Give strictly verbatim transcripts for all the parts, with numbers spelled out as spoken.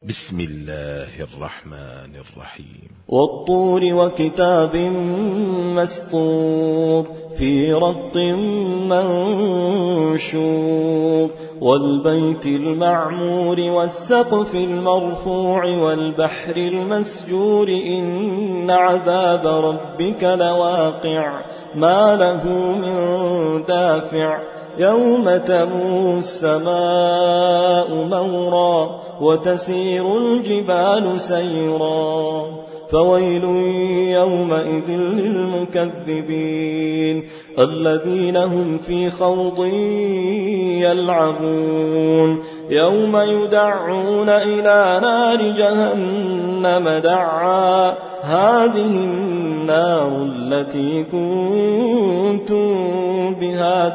بسم الله الرحمن الرحيم. والطور وكتاب مسطور في رق منشور والبيت المعمور والسقف المرفوع والبحر المسجور إن عذاب ربك لواقع ما له من دافع يوم تمور السماء مورا وتسير الجبال سيرا فويل يومئذ للمكذبين الذين هم في خوض يلعبون يوم يدعون إلى نار جهنم دعا هذه النار التي كنتم بها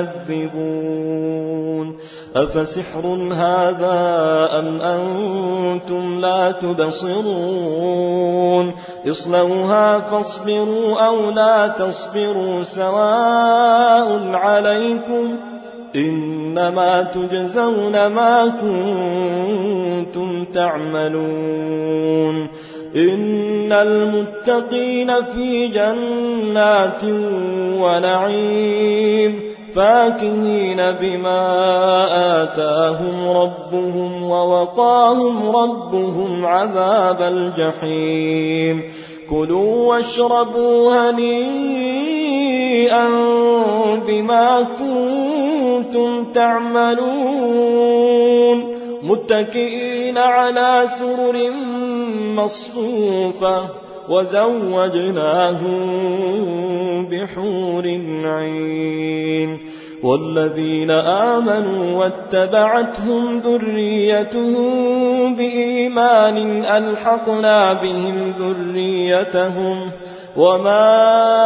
تكذبون أفسحر هذا أم أنتم لا تبصرون اصلوها فاصبروا أو لا تصبروا سواء عليكم إنما تجزون ما كنتم تعملون إن المتقين في جنات ونعيم فاكهين بما آتاهم ربهم ووقاهم ربهم عذاب الجحيم كلوا واشربوا هنيئا بما كنتم تعملون متكئين على سرر مصفوفة وزوجناهم بحور عين والذين آمنوا واتبعتهم ذريتهم بإيمان ألحقنا بهم ذريتهم وما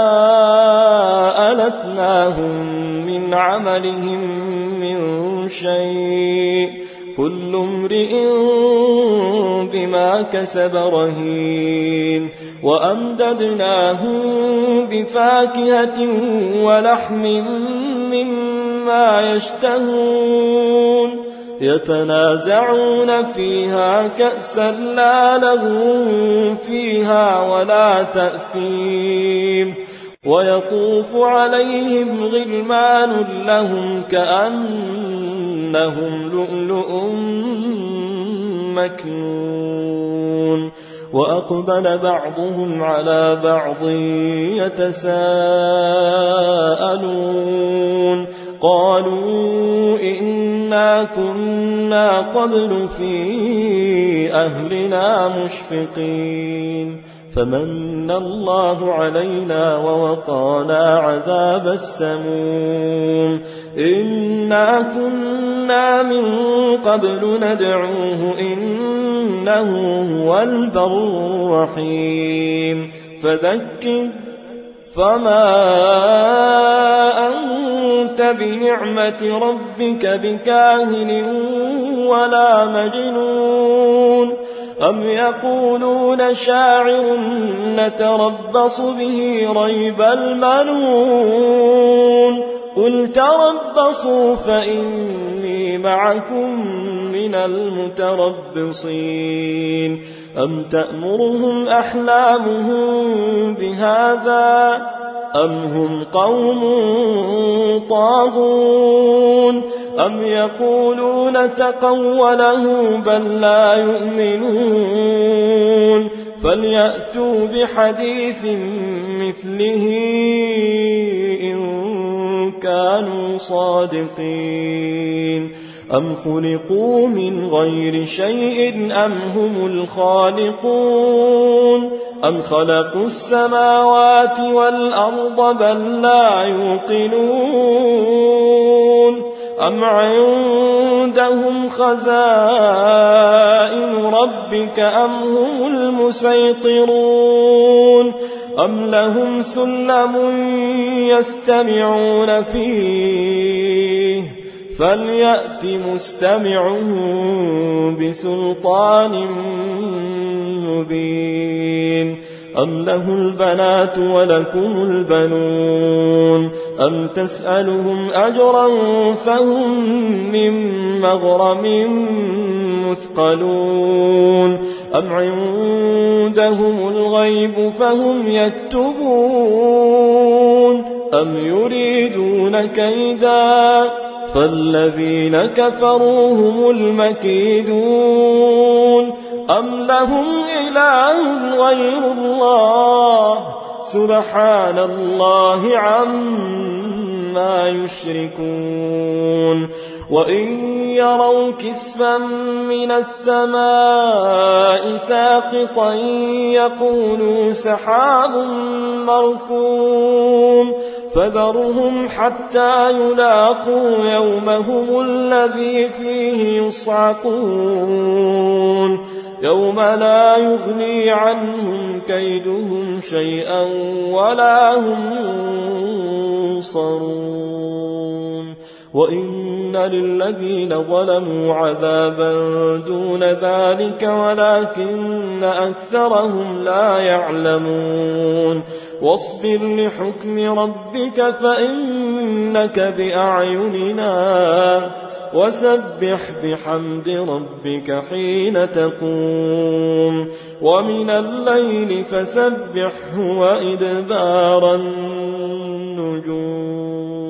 ألتناهم من عملهم من شيء كل امرئ بما كسب رهين وأمددناهم بفاكهة ولحم مما يشتهون يتنازعون فيها كأسا لا لغو فيها ولا تأثيم ويطوف عليهم غلمان لهم كأنهم لؤلؤ مكنون وأقبل بعضهم على بعض يتساءلون قالوا إنا كنا قبل في أهلنا مشفقين فمن الله علينا ووقانا عذاب السموم إنا كنا من قبل ندعوه إنه هو البر الرحيم فذكر فما أنت بنعمة ربك بكاهن ولا مجنون أم يقولون شاعر نتربص به ريب المنون قل تربصوا فإني معكم من المتربصين أم تأمرهم أحلامهم بهذا أم هم قوم طاغون أم يقولون تقوله بل لا يؤمنون فليأتوا بحديث مثله إن كانوا صادقين أم خلقوا من غير شيء أم هم الخالقون أم خلقوا السماوات والأرض بل لا يوقنون أم عندهم خزائن ربك أم هم المسيطرون أم لهم سلم يستمعون فيه فليأت مستمعهم بسلطان مبين أم له البنات ولكم البنون أم تسألهم أجرا فهم من مغرم مثقلون أم عندهم الغيب فهم يكتبون أم يريدون كيدا فالذين كفروا هم المكيدون أم لهم إله غير الله سبحان الله عما يشركون وإن يروا كسفا من السماء ساقطا يقولوا سحاب مركوم فذرهم حتى يلاقوا يومهم الذي فيه يصعقون يوم لا يغني عنهم كيدهم شيئا ولا هم ينصرون وإن للذين ظلموا عذابا دون ذلك ولكن أكثرهم لا يعلمون واصبر لحكم ربك فإنك بأعيننا وسبح بحمد ربك حين تقوم ومن الليل فسبحه وإدبار النجوم